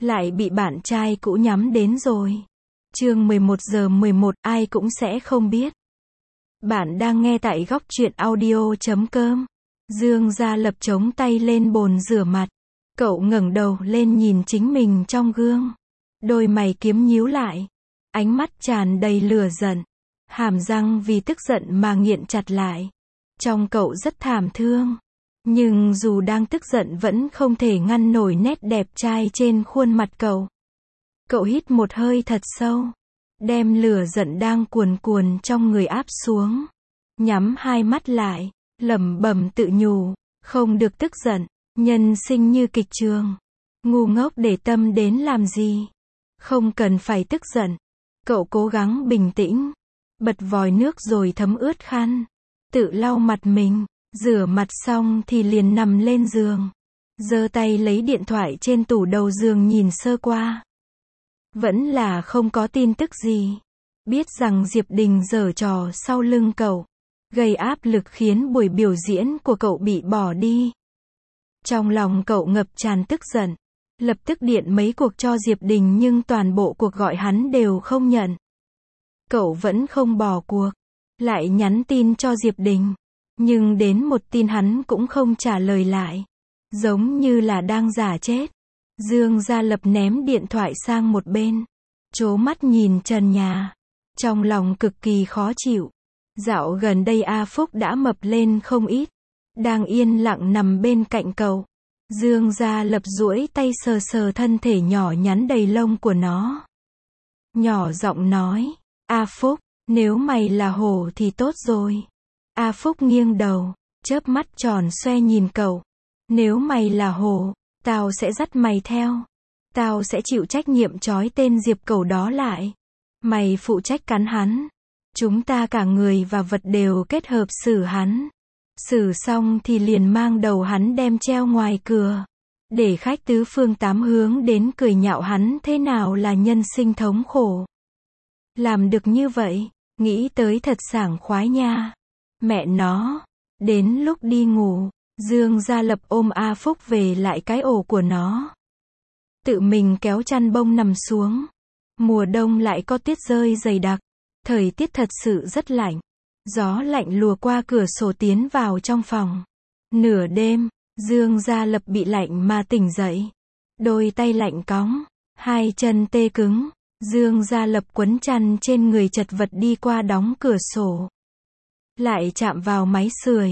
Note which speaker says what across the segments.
Speaker 1: lại bị bạn trai cũ nhắm đến rồi. Chương 11:11, ai cũng sẽ không biết. Bạn đang nghe tại góc truyện audio.com. Dương Gia Lập chống tay lên bồn rửa mặt. Cậu ngẩng đầu lên nhìn chính mình trong gương. Đôi mày kiếm nhíu lại. Ánh mắt tràn đầy lửa giận. Hàm răng vì tức giận mà nghiện chặt lại. Trong cậu rất thảm thương. Nhưng dù đang tức giận vẫn không thể ngăn nổi nét đẹp trai trên khuôn mặt cậu. Cậu hít một hơi thật sâu. Đem lửa giận đang cuồn cuồn trong người áp xuống. Nhắm hai mắt lại. Lẩm bẩm tự nhủ. Không được tức giận. Nhân sinh như kịch trường. Ngu ngốc để tâm đến làm gì. Không cần phải tức giận. Cậu cố gắng bình tĩnh. Bật vòi nước rồi thấm ướt khăn. Tự lau mặt mình. Rửa mặt xong thì liền nằm lên giường. Giơ tay lấy điện thoại trên tủ đầu giường nhìn sơ qua. Vẫn là không có tin tức gì. Biết rằng Diệp Đình giở trò sau lưng cậu. Gây áp lực khiến buổi biểu diễn của cậu bị bỏ đi. Trong lòng cậu ngập tràn tức giận. Lập tức điện mấy cuộc cho Diệp Đình nhưng toàn bộ cuộc gọi hắn đều không nhận. Cậu vẫn không bỏ cuộc. Lại nhắn tin cho Diệp Đình. Nhưng đến một tin hắn cũng không trả lời lại. Giống như là đang giả chết. Dương Gia Lập ném điện thoại sang một bên. Trố mắt nhìn trần nhà. Trong lòng cực kỳ khó chịu. Dạo gần đây A Phúc đã mập lên không ít. Đang yên lặng nằm bên cạnh cậu. Dương Gia Lập duỗi tay sờ sờ thân thể nhỏ nhắn đầy lông của nó. Nhỏ giọng nói. A Phúc, nếu mày là hổ thì tốt rồi. A Phúc nghiêng đầu, chớp mắt tròn xoe nhìn cậu. Nếu mày là hổ, tao sẽ dắt mày theo. Tao sẽ chịu trách nhiệm trói tên Diệp Cẩu đó lại. Mày phụ trách cắn hắn. Chúng ta cả người và vật đều kết hợp xử hắn. Xử xong thì liền mang đầu hắn đem treo ngoài cửa. Để khách tứ phương tám hướng đến cười nhạo hắn thế nào là nhân sinh thống khổ. Làm được như vậy, nghĩ tới thật sảng khoái nha. Mẹ nó. Đến lúc đi ngủ, Dương Gia Lập ôm A Phúc về lại cái ổ của nó. Tự mình kéo chăn bông nằm xuống. Mùa đông lại có tuyết rơi dày đặc. Thời tiết thật sự rất lạnh. Gió lạnh lùa qua cửa sổ tiến vào trong phòng. Nửa đêm, Dương Gia Lập bị lạnh mà tỉnh dậy. Đôi tay lạnh cóng, hai chân tê cứng. Dương Gia Lập quấn chăn trên người chật vật đi qua đóng cửa sổ. Lại chạm vào máy sưởi.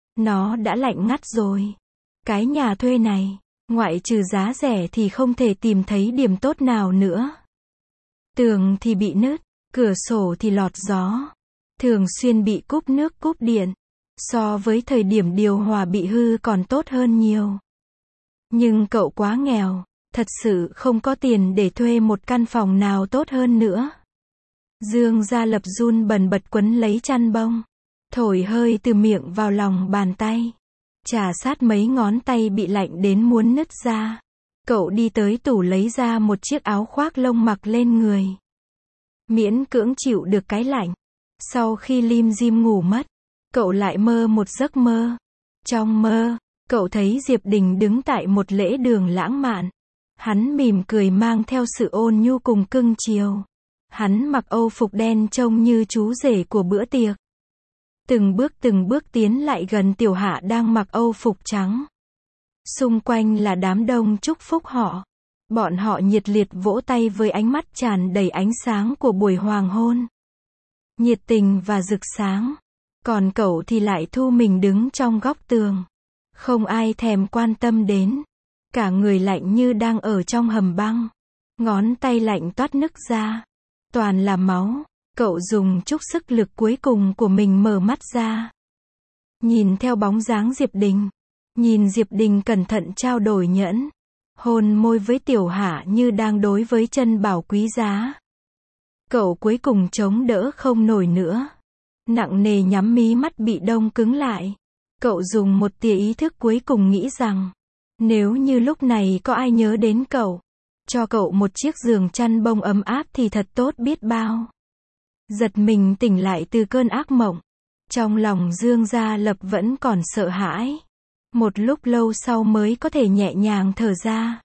Speaker 1: Nó đã lạnh ngắt rồi. Cái nhà thuê này, ngoại trừ giá rẻ thì không thể tìm thấy điểm tốt nào nữa. Tường thì bị nứt, cửa sổ thì lọt gió. Thường xuyên bị cúp nước cúp điện. So với thời điểm điều hòa bị hư còn tốt hơn nhiều. Nhưng cậu quá nghèo, thật sự không có tiền để thuê một căn phòng nào tốt hơn nữa. Dương Gia Lập run bần bật quấn lấy chăn bông. Thổi hơi từ miệng vào lòng bàn tay. Chà sát mấy ngón tay bị lạnh đến muốn nứt ra. Cậu đi tới tủ lấy ra một chiếc áo khoác lông mặc lên người. Miễn cưỡng chịu được cái lạnh. Sau khi lim dim ngủ mất, cậu lại mơ một giấc mơ. Trong mơ, cậu thấy Diệp Đình đứng tại một lễ đường lãng mạn. Hắn mỉm cười mang theo sự ôn nhu cùng cưng chiều. Hắn mặc âu phục đen trông như chú rể của bữa tiệc. Từng bước tiến lại gần Tiểu Hạ đang mặc âu phục trắng. Xung quanh là đám đông chúc phúc họ. Bọn họ nhiệt liệt vỗ tay với ánh mắt tràn đầy ánh sáng của buổi hoàng hôn. Nhiệt tình và rực sáng. Còn cậu thì lại thu mình đứng trong góc tường. Không ai thèm quan tâm đến. Cả người lạnh như đang ở trong hầm băng. Ngón tay lạnh toát nứt ra. Toàn là máu. Cậu dùng chút sức lực cuối cùng của mình mở mắt ra. Nhìn theo bóng dáng Diệp Đình. Nhìn Diệp Đình cẩn thận trao đổi nhẫn. Hôn môi với Tiểu Hạ như đang đối với chân bảo quý giá. Cậu cuối cùng chống đỡ không nổi nữa. Nặng nề nhắm mí mắt bị đông cứng lại. Cậu dùng một tia ý thức cuối cùng nghĩ rằng. Nếu như lúc này có ai nhớ đến cậu. Cho cậu một chiếc giường chăn bông ấm áp thì thật tốt biết bao. Giật mình tỉnh lại từ cơn ác mộng. Trong lòng Dương Gia Lập vẫn còn sợ hãi. Một lúc lâu sau mới có thể nhẹ nhàng thở ra.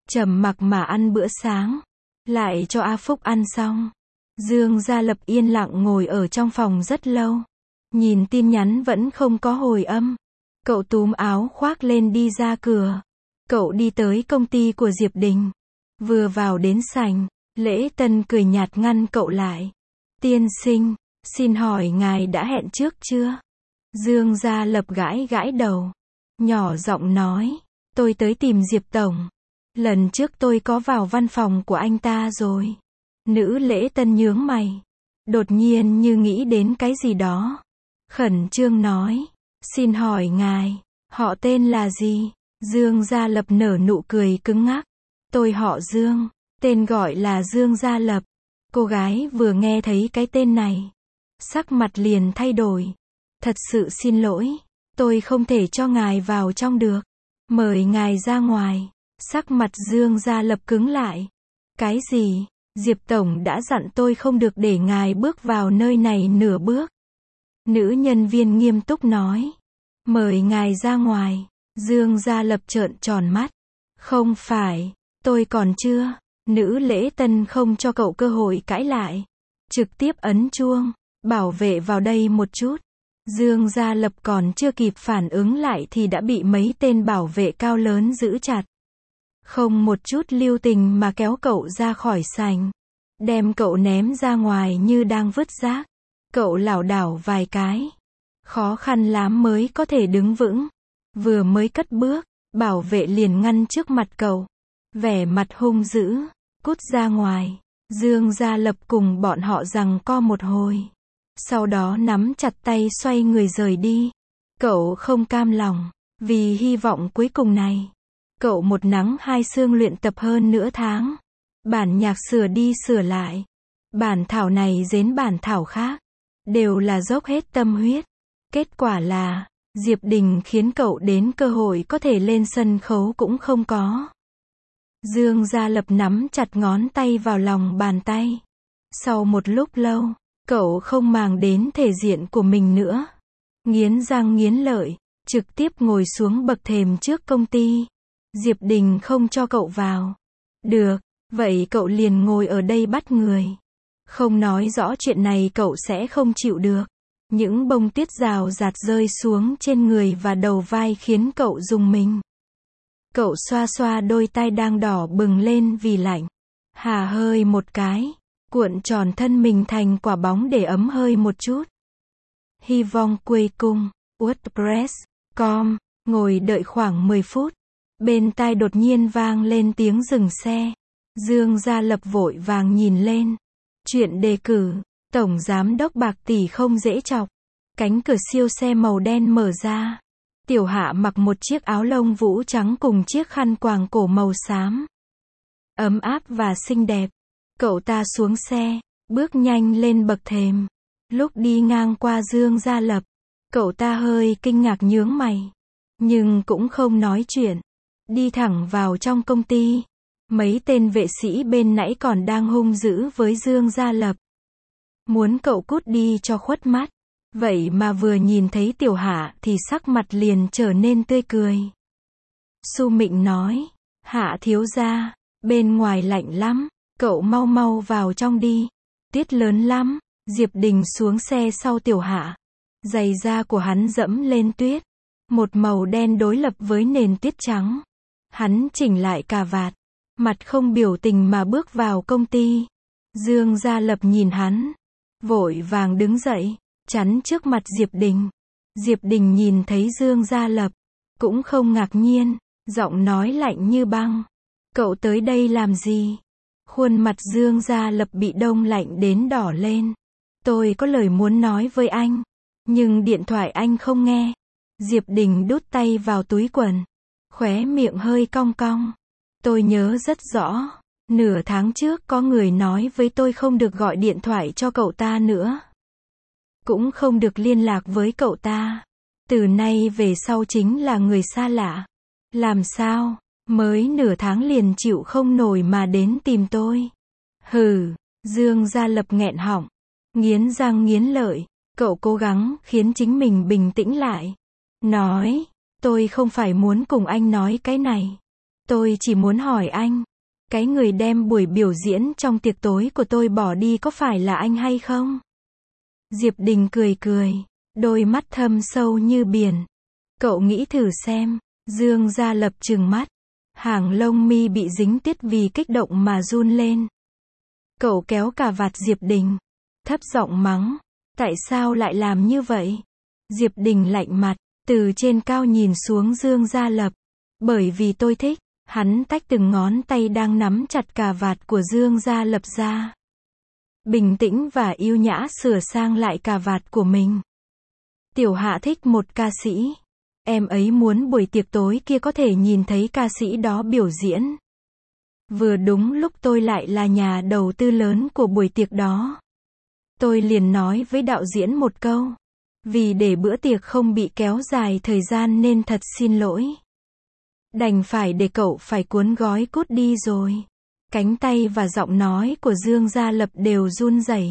Speaker 1: trầm mặc mà ăn bữa sáng. Lại cho A Phúc ăn xong. Dương Gia Lập yên lặng ngồi ở trong phòng rất lâu. Nhìn tin nhắn vẫn không có hồi âm. Cậu túm áo khoác lên đi ra cửa. Cậu đi tới công ty của Diệp Đình. Vừa vào đến sảnh, Lễ Tân cười nhạt ngăn cậu lại. Tiên sinh, xin hỏi ngài đã hẹn trước chưa? Dương Gia Lập gãi gãi đầu. Nhỏ giọng nói, tôi tới tìm Diệp Tổng. Lần trước tôi có vào văn phòng của anh ta rồi. Nữ Lễ Tân nhướng mày. Đột nhiên như nghĩ đến cái gì đó. Khẩn trương nói, xin hỏi ngài, họ tên là gì? Dương Gia Lập nở nụ cười cứng ngắc. Tôi họ Dương, tên gọi là Dương Gia Lập. Cô gái vừa nghe thấy cái tên này, sắc mặt liền thay đổi. Thật sự xin lỗi, tôi không thể cho ngài vào trong được. Mời ngài ra ngoài. Sắc mặt Dương Gia Lập cứng lại. Cái gì? Diệp Tổng đã dặn tôi không được để ngài bước vào nơi này nửa bước. Nữ nhân viên nghiêm túc nói. Mời ngài ra ngoài. Dương Gia Lập trợn tròn mắt. Không phải, tôi còn chưa. Nữ Lễ Tân không cho cậu cơ hội cãi lại. Trực tiếp ấn chuông. Bảo vệ vào đây một chút. Dương Gia Lập còn chưa kịp phản ứng lại thì đã bị mấy tên bảo vệ cao lớn giữ chặt. Không một chút lưu tình mà kéo cậu ra khỏi sảnh. Đem cậu ném ra ngoài như đang vứt rác. Cậu lảo đảo vài cái. Khó khăn lắm mới có thể đứng vững. Vừa mới cất bước, bảo vệ liền ngăn trước mặt cậu. Vẻ mặt hung dữ. Cút ra ngoài. Dương Gia Lập cùng bọn họ giằng co một hồi. Sau đó nắm chặt tay xoay người rời đi. Cậu không cam lòng. Vì hy vọng cuối cùng này. Cậu một nắng hai sương luyện tập hơn nửa tháng. Bản nhạc sửa đi sửa lại. Bản thảo này đến bản thảo khác. Đều là dốc hết tâm huyết. Kết quả là, Diệp Đình khiến cậu đến cơ hội có thể lên sân khấu cũng không có. Dương Gia Lập nắm chặt ngón tay vào lòng bàn tay. Sau một lúc lâu, cậu không màng đến thể diện của mình nữa. Nghiến răng nghiến lợi, trực tiếp ngồi xuống bậc thềm trước công ty. Diệp Đình không cho cậu vào. Được, vậy cậu liền ngồi ở đây bắt người. Không nói rõ chuyện này cậu sẽ không chịu được. Những bông tuyết rào rạt rơi xuống trên người và đầu vai khiến cậu rùng mình. Cậu xoa xoa đôi tai đang đỏ bừng lên vì lạnh. Hà hơi một cái, cuộn tròn thân mình thành quả bóng để ấm hơi một chút. Hy vọng quê cung, WordPress.com, ngồi đợi khoảng 10 phút. Bên tai đột nhiên vang lên tiếng dừng xe. Dương Gia Lập vội vàng nhìn lên. Chuyện đề cử, Tổng Giám đốc bạc tỷ không dễ chọc. Cánh cửa siêu xe màu đen mở ra. Tiểu Hạ mặc một chiếc áo lông vũ trắng cùng chiếc khăn quàng cổ màu xám. Ấm áp và xinh đẹp. Cậu ta xuống xe, bước nhanh lên bậc thềm. Lúc đi ngang qua Dương Gia Lập, cậu ta hơi kinh ngạc nhướng mày. Nhưng cũng không nói chuyện. Đi thẳng vào trong công ty. Mấy tên vệ sĩ bên nãy còn đang hung dữ với Dương Gia Lập. Muốn cậu cút đi cho khuất mắt. Vậy mà vừa nhìn thấy Tiểu Hạ thì sắc mặt liền trở nên tươi cười. Su Mịnh nói, Hạ thiếu gia, bên ngoài lạnh lắm, cậu mau mau vào trong đi. Tuyết lớn lắm. Diệp Đình xuống xe sau Tiểu Hạ. Giày da của hắn dẫm lên tuyết. Một màu đen đối lập với nền tuyết trắng. Hắn chỉnh lại cà vạt. Mặt không biểu tình mà bước vào công ty. Dương Gia Lập nhìn hắn. Vội vàng đứng dậy. Chắn trước mặt Diệp Đình. Diệp Đình nhìn thấy Dương Gia Lập. Cũng không ngạc nhiên. Giọng nói lạnh như băng. Cậu tới đây làm gì? Khuôn mặt Dương Gia Lập bị đông lạnh đến đỏ lên. Tôi có lời muốn nói với anh. Nhưng điện thoại anh không nghe. Diệp Đình đút tay vào túi quần. Khóe miệng hơi cong cong. Tôi nhớ rất rõ. Nửa tháng trước có người nói với tôi không được gọi điện thoại cho cậu ta nữa. Cũng không được liên lạc với cậu ta. Từ nay về sau chính là người xa lạ. Làm sao? Mới nửa tháng liền chịu không nổi mà đến tìm tôi. Hừ, Dương Gia Lập nghẹn họng. Nghiến răng nghiến lợi. Cậu cố gắng khiến chính mình bình tĩnh lại. Nói, tôi không phải muốn cùng anh nói cái này. Tôi chỉ muốn hỏi anh, cái người đem buổi biểu diễn trong tiệc tối của tôi bỏ đi có phải là anh hay không? Diệp Đình cười cười, đôi mắt thâm sâu như biển. Cậu nghĩ thử xem. Dương Gia Lập trừng mắt. Hàng lông mi bị dính tiết vì kích động mà run lên. Cậu kéo cà vạt Diệp Đình, thấp giọng mắng. Tại sao lại làm như vậy? Diệp Đình lạnh mặt, từ trên cao nhìn xuống Dương Gia Lập. Bởi vì tôi thích. Hắn tách từng ngón tay đang nắm chặt cà vạt của Dương Gia Lập ra. Bình tĩnh và yêu nhã sửa sang lại cà vạt của mình. Tiểu Hạ thích một ca sĩ. Em ấy muốn buổi tiệc tối kia có thể nhìn thấy ca sĩ đó biểu diễn. Vừa đúng lúc tôi lại là nhà đầu tư lớn của buổi tiệc đó. Tôi liền nói với đạo diễn một câu. Vì để bữa tiệc không bị kéo dài thời gian nên thật xin lỗi. Đành phải để cậu phải cuốn gói cút đi rồi. Cánh tay và giọng nói của Dương Gia Lập đều run rẩy.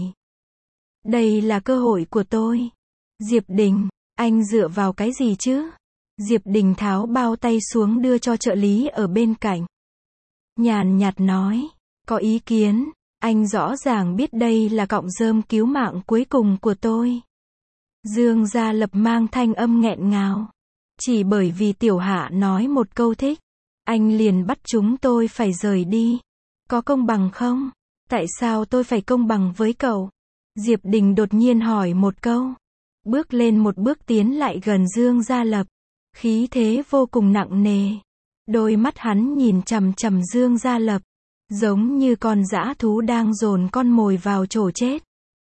Speaker 1: Đây là cơ hội của tôi. Diệp Đình, anh dựa vào cái gì chứ? Diệp Đình tháo bao tay xuống đưa cho trợ lý ở bên cạnh. Nhàn nhạt nói, có ý kiến, anh rõ ràng biết đây là cọng rơm cứu mạng cuối cùng của tôi. Dương Gia Lập mang thanh âm nghẹn ngào. Chỉ bởi vì Tiểu Hạ nói một câu thích, anh liền bắt chúng tôi phải rời đi. Có công bằng không? Tại sao tôi phải công bằng với cậu? Diệp Đình đột nhiên hỏi một câu. Bước lên một bước tiến lại gần Dương Gia Lập. Khí thế vô cùng nặng nề. Đôi mắt hắn nhìn chằm chằm Dương Gia Lập. Giống như con dã thú đang dồn con mồi vào chỗ chết.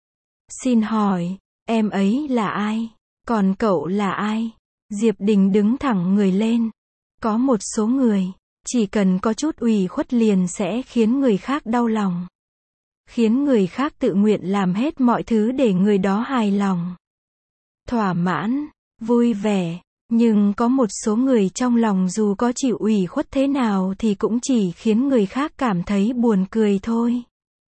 Speaker 1: Xin hỏi, em ấy là ai? Còn cậu là ai? Diệp Đình đứng thẳng người lên. Có một số người, chỉ cần có chút ủy khuất liền sẽ khiến người khác đau lòng. Khiến người khác tự nguyện làm hết mọi thứ để người đó hài lòng. Thỏa mãn, vui vẻ. Nhưng có một số người trong lòng dù có chịu ủy khuất thế nào thì cũng chỉ khiến người khác cảm thấy buồn cười thôi.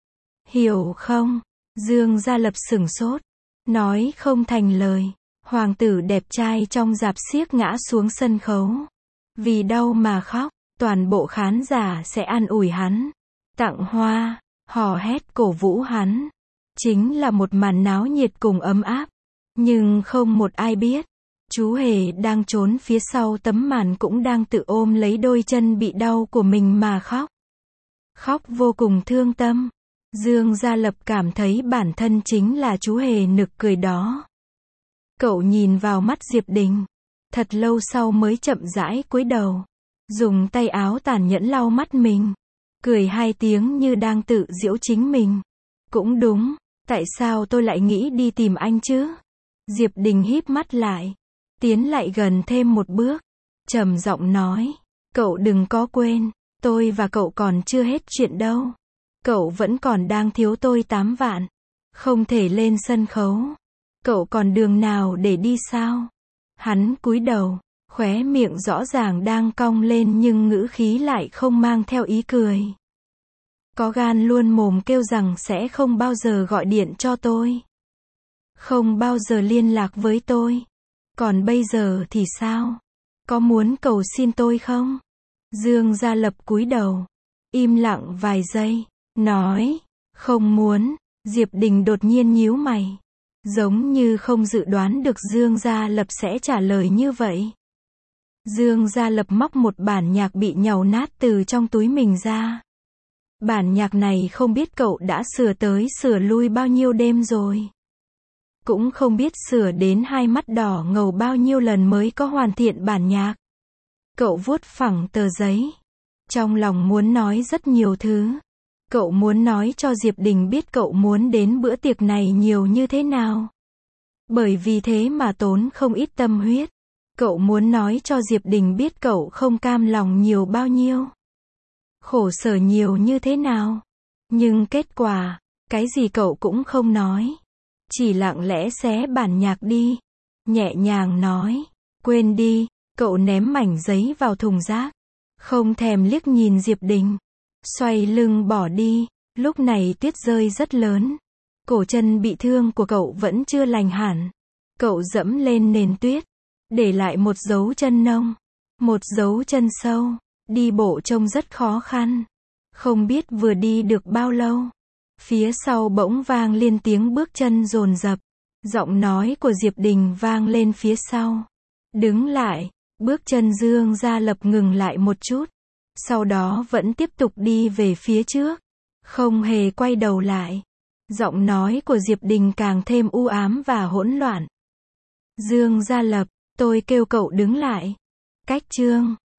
Speaker 1: Hiểu không? Dương Gia Lập sửng sốt. Nói không thành lời. Hoàng tử đẹp trai trong rạp xiếc ngã xuống sân khấu. Vì đau mà khóc, toàn bộ khán giả sẽ an ủi hắn. Tặng hoa, hò hét cổ vũ hắn. Chính là một màn náo nhiệt cùng ấm áp. Nhưng không một ai biết. Chú Hề đang trốn phía sau tấm màn cũng đang tự ôm lấy đôi chân bị đau của mình mà khóc. Khóc vô cùng thương tâm. Dương Gia Lập cảm thấy bản thân chính là chú Hề nực cười đó. Cậu nhìn vào mắt Diệp Đình. Thật lâu sau mới chậm rãi cúi đầu. Dùng tay áo tàn nhẫn lau mắt mình. Cười hai tiếng như đang tự giễu chính mình. Cũng đúng, tại sao tôi lại nghĩ đi tìm anh chứ? Diệp Đình híp mắt lại. Tiến lại gần thêm một bước. Trầm giọng nói. Cậu đừng có quên. Tôi và cậu còn chưa hết chuyện đâu. Cậu vẫn còn đang thiếu tôi 8 vạn. Không thể lên sân khấu. Cậu còn đường nào để đi sao? Hắn cúi đầu. Khóe miệng rõ ràng đang cong lên nhưng ngữ khí lại không mang theo ý cười. Có gan luôn mồm kêu rằng sẽ không bao giờ gọi điện cho tôi. Không bao giờ liên lạc với tôi. Còn bây giờ thì sao? Có muốn cầu xin tôi không? Dương Gia Lập cúi đầu. Im lặng vài giây. Nói. Không muốn. Diệp Đình đột nhiên nhíu mày. Giống như không dự đoán được Dương Gia Lập sẽ trả lời như vậy. Dương Gia Lập móc một bản nhạc bị nhàu nát từ trong túi mình ra. Bản nhạc này không biết cậu đã sửa tới sửa lui bao nhiêu đêm rồi. Cũng không biết sửa đến hai mắt đỏ ngầu bao nhiêu lần mới có hoàn thiện bản nhạc. Cậu vuốt phẳng tờ giấy. Trong lòng muốn nói rất nhiều thứ. Cậu muốn nói cho Diệp Đình biết cậu muốn đến bữa tiệc này nhiều như thế nào. Bởi vì thế mà tốn không ít tâm huyết. Cậu muốn nói cho Diệp Đình biết cậu không cam lòng nhiều bao nhiêu. Khổ sở nhiều như thế nào. Nhưng kết quả, cái gì cậu cũng không nói. Chỉ lặng lẽ xé bản nhạc đi. Nhẹ nhàng nói. Quên đi. Cậu ném mảnh giấy vào thùng rác. Không thèm liếc nhìn Diệp Đình. Xoay lưng bỏ đi. Lúc này tuyết rơi rất lớn. Cổ chân bị thương của cậu vẫn chưa lành hẳn. Cậu dẫm lên nền tuyết. Để lại một dấu chân nông. Một dấu chân sâu. Đi bộ trông rất khó khăn. Không biết vừa đi được bao lâu. Phía sau bỗng vang lên tiếng bước chân dồn dập. Giọng nói của Diệp Đình vang lên phía sau. Đứng lại. Bước chân Dương Gia Lập ngừng lại một chút. Sau đó vẫn tiếp tục đi về phía trước. Không hề quay đầu lại. Giọng nói của Diệp Đình càng thêm u ám và hỗn loạn. Dương Gia Lập, tôi kêu cậu đứng lại. Cách chương